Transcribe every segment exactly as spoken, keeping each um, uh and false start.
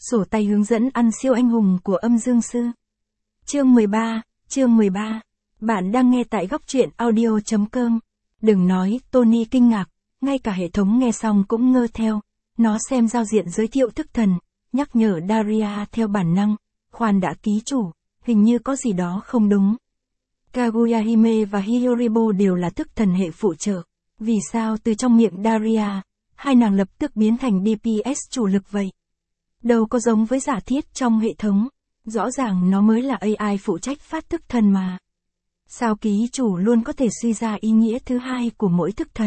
Sổ tay hướng dẫn ăn siêu anh hùng của âm dương sư. Chương mười ba, chương mười ba. Bạn đang nghe tại góc truyện audio chấm com. Đừng nói, Tony kinh ngạc, ngay cả hệ thống nghe xong cũng ngơ theo. Nó xem giao diện giới thiệu thức thần, nhắc nhở Daria theo bản năng. Khoan đã, ký chủ, hình như có gì đó không đúng. Kaguya Hime và Hiyoribo đều là thức thần hệ phụ trợ. Vì sao từ trong miệng Daria, hai nàng lập tức biến thành đê pê ét chủ lực vậy? Đâu có giống với giả thiết trong hệ thống. Rõ ràng nó mới là a i phụ trách phát thức thần mà. Sao ký chủ luôn có thể suy ra ý nghĩa thứ hai của mỗi thức thần?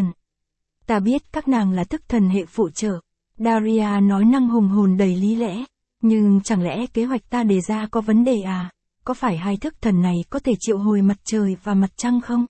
Ta biết các nàng là thức thần hệ phụ trợ. Daria nói năng hùng hồn đầy lý lẽ. Nhưng chẳng lẽ kế hoạch ta đề ra có vấn đề à? Có phải hai thức thần này có thể triệu hồi mặt trời và mặt trăng không?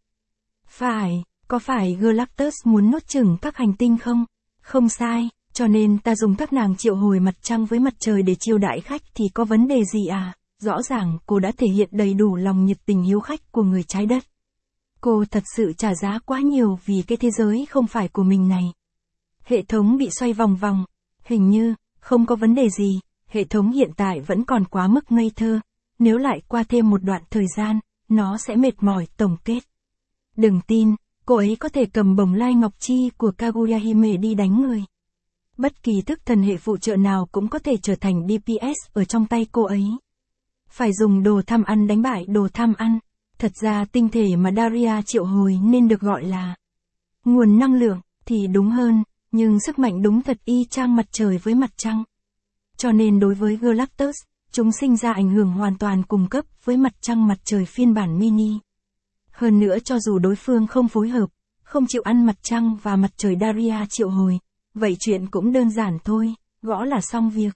Phải, có phải Galactus muốn nuốt chửng các hành tinh không? Không sai, cho nên ta dùng các nàng triệu hồi mặt trăng với mặt trời để chiêu đãi khách thì có vấn đề gì à? Rõ ràng cô đã thể hiện đầy đủ lòng nhiệt tình hiếu khách của người trái đất. Cô thật sự trả giá quá nhiều vì cái thế giới không phải của mình này. Hệ thống bị xoay vòng vòng. Hình như, không có vấn đề gì, hệ thống hiện tại vẫn còn quá mức ngây thơ. Nếu lại qua thêm một đoạn thời gian, nó sẽ mệt mỏi tổng kết. Đừng tin, cô ấy có thể cầm bồng lai ngọc chi của Kaguya Hime đi đánh người. Bất kỳ thức thần hệ phụ trợ nào cũng có thể trở thành đê pê ét ở trong tay cô ấy. Phải dùng đồ tham ăn đánh bại đồ tham ăn. Thật ra tinh thể mà Daria triệu hồi nên được gọi là nguồn năng lượng thì đúng hơn, nhưng sức mạnh đúng thật y chang mặt trời với mặt trăng. Cho nên đối với Galactus, chúng sinh ra ảnh hưởng hoàn toàn cùng cấp với mặt trăng mặt trời phiên bản mini. Hơn nữa cho dù đối phương không phối hợp, không chịu ăn mặt trăng và mặt trời Daria triệu hồi, vậy chuyện cũng đơn giản thôi, gõ là xong việc.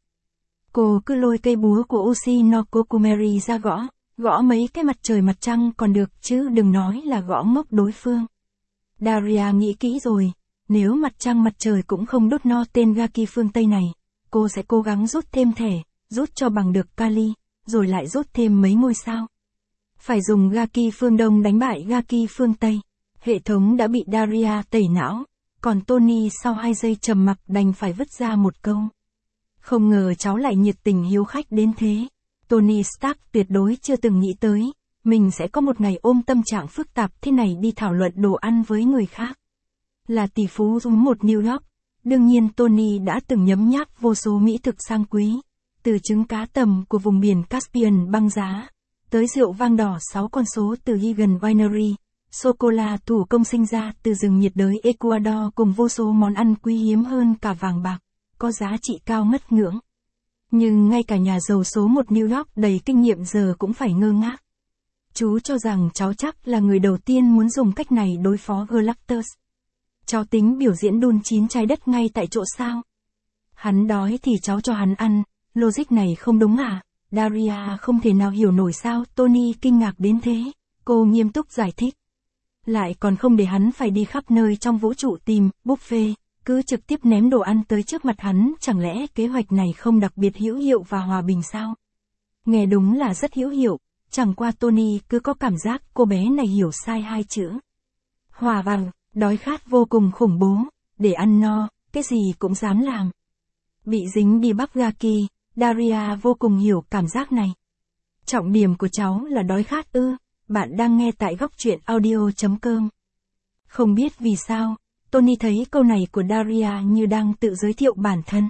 Cô cứ lôi cây búa của Oshi no Kokumeri ra gõ, gõ mấy cái mặt trời mặt trăng còn được chứ đừng nói là gõ ngốc đối phương. Daria nghĩ kỹ rồi, nếu mặt trăng mặt trời cũng không đốt no tên Gaki phương Tây này, cô sẽ cố gắng rút thêm thẻ, rút cho bằng được Kali, rồi lại rút thêm mấy ngôi sao. Phải dùng Gaki phương Đông đánh bại Gaki phương Tây. Hệ thống đã bị Daria tẩy não, còn Tony sau hai giây trầm mặc đành phải vứt ra một câu. Không ngờ cháu lại nhiệt tình hiếu khách đến thế. Tony Stark tuyệt đối chưa từng nghĩ tới, mình sẽ có một ngày ôm tâm trạng phức tạp thế này đi thảo luận đồ ăn với người khác. Là tỷ phú dùng một New York, đương nhiên Tony đã từng nhấm nháp vô số mỹ thực sang quý, từ trứng cá tầm của vùng biển Caspian băng giá, tới rượu vang đỏ sáu con số từ Gigan Winery, sô-cô-la thủ công sinh ra từ rừng nhiệt đới Ecuador cùng vô số món ăn quý hiếm hơn cả vàng bạc, có giá trị cao ngất ngưỡng. Nhưng ngay cả nhà giàu số một New York đầy kinh nghiệm giờ cũng phải ngơ ngác. Chú cho rằng cháu chắc là người đầu tiên muốn dùng cách này đối phó Galactus. Cháu tính biểu diễn đun chín trái đất ngay tại chỗ sao? Hắn đói thì cháu cho hắn ăn, logic này không đúng à? Daria không thể nào hiểu nổi sao Tony kinh ngạc đến thế, cô nghiêm túc giải thích. Lại còn không để hắn phải đi khắp nơi trong vũ trụ tìm buffet, cứ trực tiếp ném đồ ăn tới trước mặt hắn, chẳng lẽ kế hoạch này không đặc biệt hữu hiệu và hòa bình sao? Nghe đúng là rất hữu hiệu, chẳng qua Tony cứ có cảm giác cô bé này hiểu sai hai chữ. Hòa vàng, đói khát vô cùng khủng bố, để ăn no, cái gì cũng dám làm. Bị dính đi bắp Gaki, Daria vô cùng hiểu cảm giác này. Trọng điểm của cháu là đói khát ư? Bạn đang nghe tại góc truyện audio chấm com. Không biết vì sao, Tony thấy câu này của Daria như đang tự giới thiệu bản thân.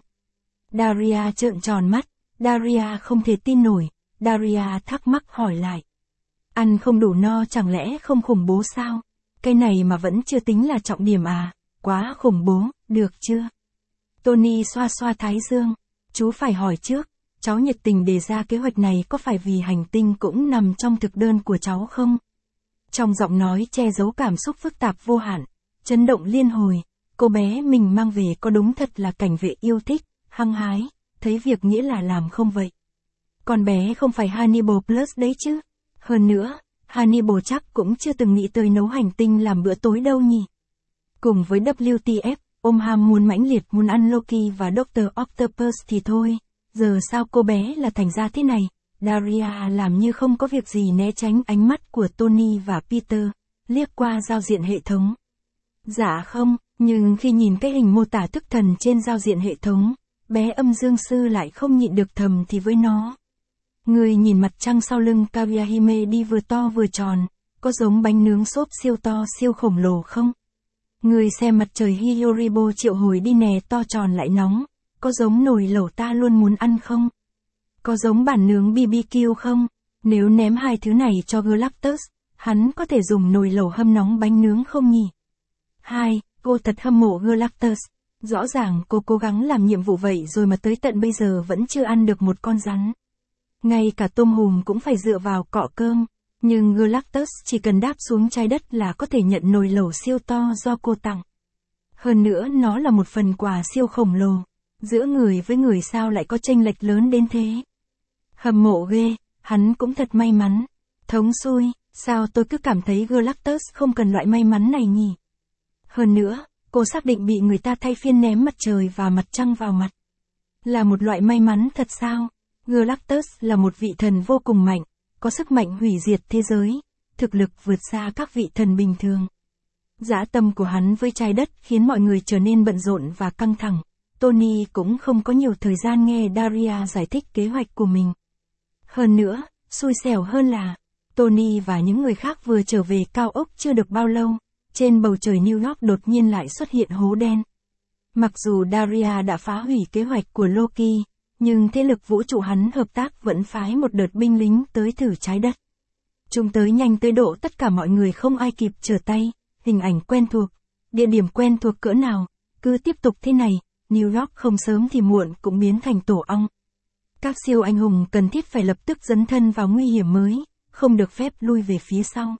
Daria trợn tròn mắt, Daria không thể tin nổi, Daria thắc mắc hỏi lại. Ăn không đủ no chẳng lẽ không khủng bố sao? Cái này mà vẫn chưa tính là trọng điểm à? Quá khủng bố, được chưa? Tony xoa xoa thái dương, chú phải hỏi trước, cháu nhiệt tình đề ra kế hoạch này có phải vì hành tinh cũng nằm trong thực đơn của cháu không? Trong giọng nói che giấu cảm xúc phức tạp vô hạn, chấn động liên hồi, cô bé mình mang về có đúng thật là cảnh vệ yêu thích, hăng hái, thấy việc nghĩa là làm không vậy? Con bé không phải Hannibal Plus đấy chứ? Hơn nữa, Hannibal chắc cũng chưa từng nghĩ tới nấu hành tinh làm bữa tối đâu nhỉ? Cùng với vê tê ép, ôm ham muốn mãnh liệt muốn ăn Loki và doctor Octopus thì thôi, giờ sao cô bé là thành ra thế này? Daria làm như không có việc gì né tránh ánh mắt của Tony và Peter, liếc qua giao diện hệ thống. Dạ không, nhưng khi nhìn cái hình mô tả thức thần trên giao diện hệ thống, bé âm dương sư lại không nhịn được thầm thì với nó. Người nhìn mặt trăng sau lưng Kawahime đi vừa to vừa tròn, có giống bánh nướng xốp siêu to siêu khổng lồ không? Người xem mặt trời Hyoribo triệu hồi đi nè to tròn lại nóng, có giống nồi lẩu ta luôn muốn ăn không? Có giống bản nướng bê bê kiu không? Nếu ném hai thứ này cho Galactus, hắn có thể dùng nồi lẩu hâm nóng bánh nướng không nhỉ? hai. Cô thật hâm mộ Galactus. Rõ ràng cô cố gắng làm nhiệm vụ vậy rồi mà tới tận bây giờ vẫn chưa ăn được một con rắn. Ngay cả tôm hùm cũng phải dựa vào cọ cơm, nhưng Galactus chỉ cần đáp xuống trái đất là có thể nhận nồi lẩu siêu to do cô tặng. Hơn nữa nó là một phần quà siêu khổng lồ. Giữa người với người sao lại có chênh lệch lớn đến thế? Hâm mộ ghê, hắn cũng thật may mắn. Thống xui, sao tôi cứ cảm thấy Galactus không cần loại may mắn này nhỉ? Hơn nữa, cô xác định bị người ta thay phiên ném mặt trời và mặt trăng vào mặt. Là một loại may mắn thật sao? Galactus là một vị thần vô cùng mạnh, có sức mạnh hủy diệt thế giới, thực lực vượt xa các vị thần bình thường. Dã tâm của hắn với trái đất khiến mọi người trở nên bận rộn và căng thẳng. Tony cũng không có nhiều thời gian nghe Daria giải thích kế hoạch của mình. Hơn nữa, xui xẻo hơn là, Tony và những người khác vừa trở về cao ốc chưa được bao lâu, trên bầu trời New York đột nhiên lại xuất hiện hố đen. Mặc dù Daria đã phá hủy kế hoạch của Loki, nhưng thế lực vũ trụ hắn hợp tác vẫn phái một đợt binh lính tới thử trái đất. Chúng tới nhanh tới độ tất cả mọi người không ai kịp trở tay, hình ảnh quen thuộc, địa điểm quen thuộc cỡ nào, cứ tiếp tục thế này, New York không sớm thì muộn cũng biến thành tổ ong. Các siêu anh hùng cần thiết phải lập tức dấn thân vào nguy hiểm mới, không được phép lui về phía sau.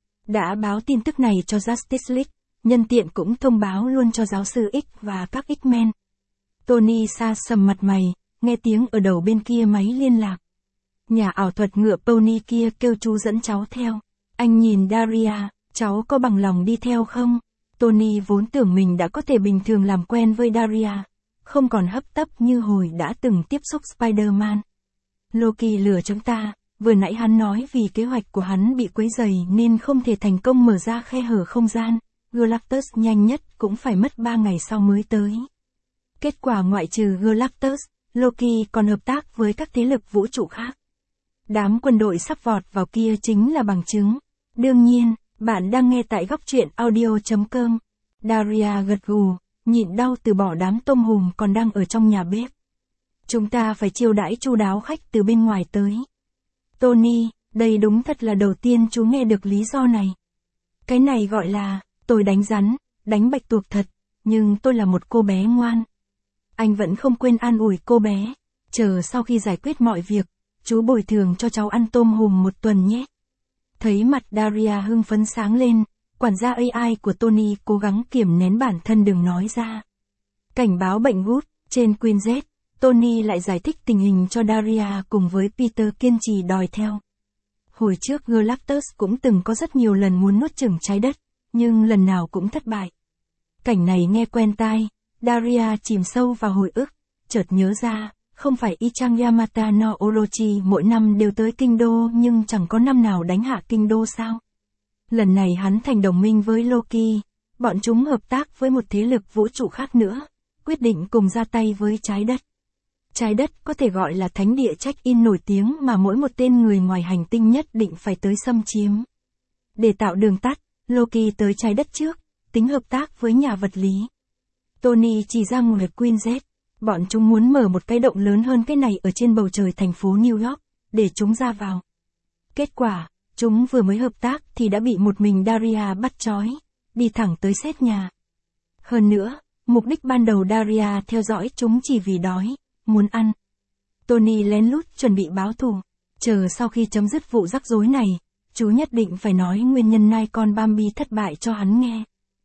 Đã báo tin tức này cho Justice League, nhân tiện cũng thông báo luôn cho giáo sư X và các X-Men. Tony sa sầm mặt mày, nghe tiếng ở đầu bên kia máy liên lạc. Nhà ảo thuật ngựa pony kia kêu chú dẫn cháu theo. Anh nhìn Daria, cháu có bằng lòng đi theo không? Tony vốn tưởng mình đã có thể bình thường làm quen với Daria, không còn hấp tấp như hồi đã từng tiếp xúc Spider-Man. Loki lừa chúng ta, vừa nãy hắn nói vì kế hoạch của hắn bị quấy rầy nên không thể thành công mở ra khe hở không gian, Galactus nhanh nhất cũng phải mất ba ngày sau mới tới. Kết quả ngoại trừ Galactus, Loki còn hợp tác với các thế lực vũ trụ khác. Đám quân đội sắp vọt vào kia chính là bằng chứng. Đương nhiên, bạn đang nghe tại góc truyện audio chấm com. Daria gật gù, nhịn đau từ bỏ đám tôm hùm còn đang ở trong nhà bếp. Chúng ta phải chiêu đãi chu đáo khách từ bên ngoài tới. Tony, đây đúng thật là đầu tiên chú nghe được lý do này. Cái này gọi là, tôi đánh rắn, đánh bạch tuộc thật, nhưng tôi là một cô bé ngoan. Anh vẫn không quên an ủi cô bé, chờ sau khi giải quyết mọi việc, chú bồi thường cho cháu ăn tôm hùm một tuần nhé. Thấy mặt Daria hưng phấn sáng lên, quản gia a i của Tony cố gắng kiềm nén bản thân đừng nói ra. Cảnh báo bệnh gút, trên Queen Z, Tony lại giải thích tình hình cho Daria cùng với Peter kiên trì đòi theo. Hồi trước Galactus cũng từng có rất nhiều lần muốn nuốt chửng trái đất, nhưng lần nào cũng thất bại. Cảnh này nghe quen tai, Daria chìm sâu vào hồi ức, chợt nhớ ra, không phải Ichang Yamata no Orochi mỗi năm đều tới kinh đô nhưng chẳng có năm nào đánh hạ kinh đô sao? Lần này hắn thành đồng minh với Loki, bọn chúng hợp tác với một thế lực vũ trụ khác nữa, quyết định cùng ra tay với trái đất. Trái đất có thể gọi là thánh địa check-in nổi tiếng mà mỗi một tên người ngoài hành tinh nhất định phải tới xâm chiếm. Để tạo đường tắt, Loki tới trái đất trước, tính hợp tác với nhà vật lý. Tony chỉ ra ngoài Queen Z, bọn chúng muốn mở một cái động lớn hơn cái này ở trên bầu trời thành phố New York, để chúng ra vào. Kết quả, chúng vừa mới hợp tác thì đã bị một mình Daria bắt trói, đi thẳng tới sét nhà. Hơn nữa, mục đích ban đầu Daria theo dõi chúng chỉ vì đói, muốn ăn. Tony lén lút chuẩn bị báo thù, chờ sau khi chấm dứt vụ rắc rối này, chú nhất định phải nói nguyên nhân nai con Bambi thất bại cho hắn nghe.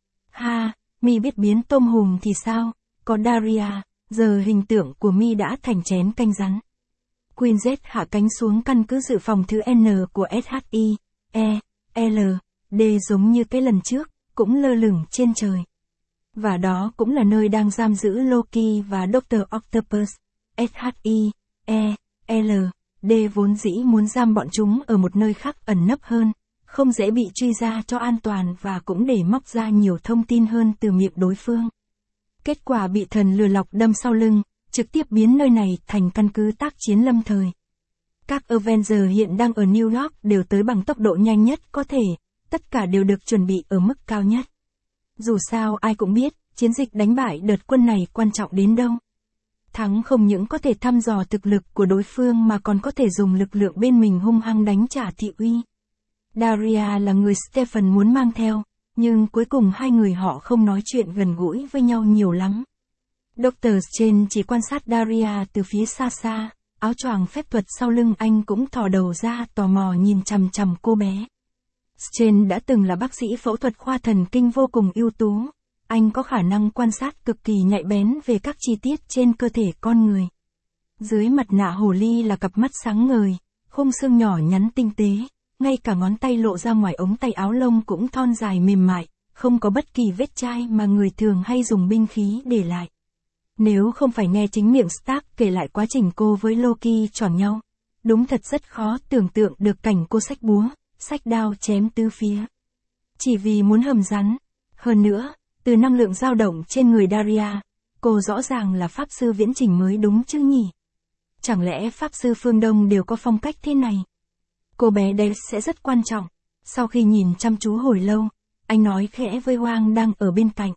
Ha, mi biết biến tôm hùm thì sao, có Daria, giờ hình tượng của mi đã thành chén canh rắn. Queen Z hạ cánh xuống căn cứ dự phòng thứ N của S H I, E, L, D giống như cái lần trước, cũng lơ lửng trên trời. Và đó cũng là nơi đang giam giữ Loki và Doctor Octopus. S H I, E, L, D vốn dĩ muốn giam bọn chúng ở một nơi khác ẩn nấp hơn, không dễ bị truy ra cho an toàn và cũng để móc ra nhiều thông tin hơn từ miệng đối phương. Kết quả bị thần lừa lọc đâm sau lưng, trực tiếp biến nơi này thành căn cứ tác chiến lâm thời. Các Avenger hiện đang ở New York đều tới bằng tốc độ nhanh nhất có thể, tất cả đều được chuẩn bị ở mức cao nhất. Dù sao ai cũng biết, chiến dịch đánh bại đợt quân này quan trọng đến đâu. Thắng không những có thể thăm dò thực lực của đối phương mà còn có thể dùng lực lượng bên mình hung hăng đánh trả thị uy. Daria là người Stephen muốn mang theo, nhưng cuối cùng hai người họ không nói chuyện gần gũi với nhau nhiều lắm. doctor Strange chỉ quan sát Daria từ phía xa xa, áo choàng phép thuật sau lưng anh cũng thò đầu ra tò mò nhìn chằm chằm cô bé. Strange đã từng là bác sĩ phẫu thuật khoa thần kinh vô cùng ưu tú. Anh có khả năng quan sát cực kỳ nhạy bén về các chi tiết trên cơ thể con người. Dưới mặt nạ hồ ly là cặp mắt sáng ngời, khung xương nhỏ nhắn tinh tế, ngay cả ngón tay lộ ra ngoài ống tay áo lông cũng thon dài mềm mại, không có bất kỳ vết chai mà người thường hay dùng binh khí để lại. Nếu không phải nghe chính miệng Stark kể lại quá trình cô với Loki choảng nhau, đúng thật rất khó tưởng tượng được cảnh cô xách búa, xách đao chém tứ phía. Chỉ vì muốn hầm rắn. Hơn nữa, từ năng lượng dao động trên người Daria, cô rõ ràng là pháp sư viễn trình mới đúng chứ nhỉ? Chẳng lẽ pháp sư phương Đông đều có phong cách thế này? Cô bé đây sẽ rất quan trọng. Sau khi nhìn chăm chú hồi lâu, anh nói khẽ với Hoang đang ở bên cạnh.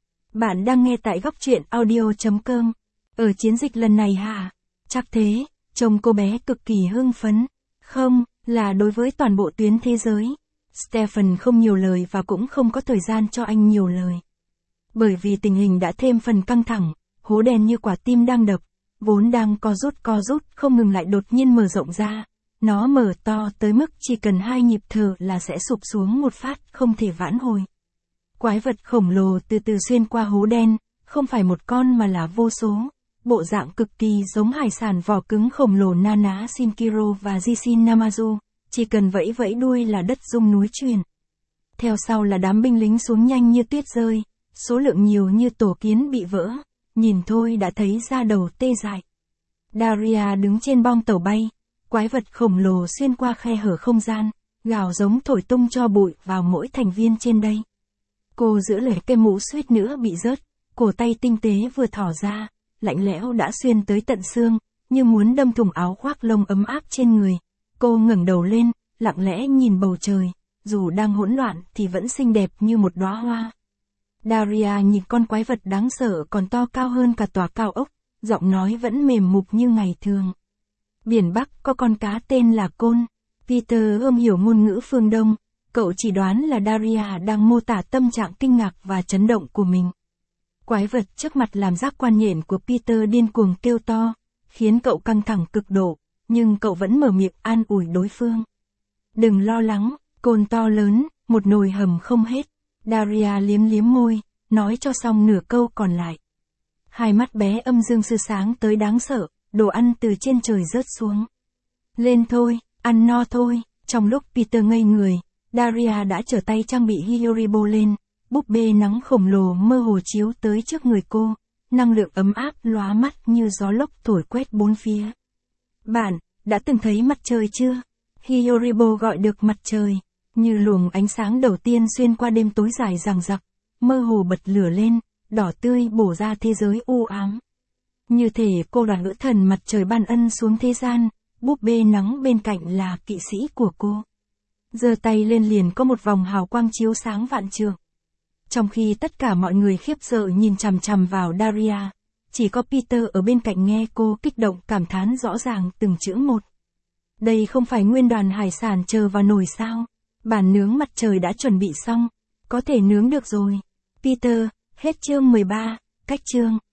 Bạn đang nghe tại góc truyện audio chấm com. Ở chiến dịch lần này hả? Chắc thế, trông cô bé cực kỳ hưng phấn. Không, là đối với toàn bộ tuyến thế giới. Stephen không nhiều lời và cũng không có thời gian cho anh nhiều lời. Bởi vì tình hình đã thêm phần căng thẳng, hố đen như quả tim đang đập, vốn đang co rút co rút không ngừng lại đột nhiên mở rộng ra. Nó mở to tới mức chỉ cần hai nhịp thở là sẽ sụp xuống một phát, không thể vãn hồi. Quái vật khổng lồ từ từ xuyên qua hố đen, không phải một con mà là vô số. Bộ dạng cực kỳ giống hải sản vỏ cứng khổng lồ Nana Shinkiro và Jishin Namazu, chỉ cần vẫy vẫy đuôi là đất rung núi chuyển. Theo sau là đám binh lính xuống nhanh như tuyết rơi, số lượng nhiều như tổ kiến bị vỡ, nhìn thôi đã thấy da đầu tê dại. Daria đứng trên bong tàu bay, quái vật khổng lồ xuyên qua khe hở không gian, gào giống thổi tung cho bụi vào mỗi thành viên trên đây. Cô giữ lấy cây mũ suýt nữa bị rớt, cổ tay tinh tế vừa thỏ ra, lạnh lẽo đã xuyên tới tận xương, như muốn đâm thủng áo khoác lông ấm áp trên người. Cô ngẩng đầu lên, lặng lẽ nhìn bầu trời, dù đang hỗn loạn thì vẫn xinh đẹp như một đóa hoa. Daria nhìn con quái vật đáng sợ còn to cao hơn cả tòa cao ốc, giọng nói vẫn mềm mục như ngày thường. Biển Bắc có con cá tên là Côn. Peter ôm hiểu ngôn ngữ phương Đông, cậu chỉ đoán là Daria đang mô tả tâm trạng kinh ngạc và chấn động của mình. Quái vật trước mặt làm giác quan nhện của Peter điên cuồng kêu to, khiến cậu căng thẳng cực độ, nhưng cậu vẫn mở miệng an ủi đối phương. Đừng lo lắng, Côn to lớn, một nồi hầm không hết. Daria liếm liếm môi, nói cho xong nửa câu còn lại. Hai mắt bé âm dương sư sáng tới đáng sợ, đồ ăn từ trên trời rớt xuống. Lên thôi, ăn no thôi. Trong lúc Peter ngây người, Daria đã trở tay trang bị Hyoribo lên, búp bê nắng khổng lồ mơ hồ chiếu tới trước người cô, năng lượng ấm áp lóa mắt như gió lốc thổi quét bốn phía. Bạn, đã từng thấy mặt trời chưa? Hyoribo gọi được mặt trời, như luồng ánh sáng đầu tiên xuyên qua đêm tối dài dằng dặc, mơ hồ bật lửa lên, đỏ tươi bổ ra thế giới u ám. Như thể cô là nữ thần mặt trời ban ân xuống thế gian, búp bê nắng bên cạnh là kỵ sĩ của cô. Giơ tay lên liền có một vòng hào quang chiếu sáng vạn trượng. Trong khi tất cả mọi người khiếp sợ nhìn chằm chằm vào Daria, chỉ có Peter ở bên cạnh nghe cô kích động cảm thán rõ ràng từng chữ một. Đây không phải nguyên đoàn hải sản chờ vào nồi sao? Bàn nướng mặt trời đã chuẩn bị xong, có thể nướng được rồi. Peter, hết chương mười ba, cách chương.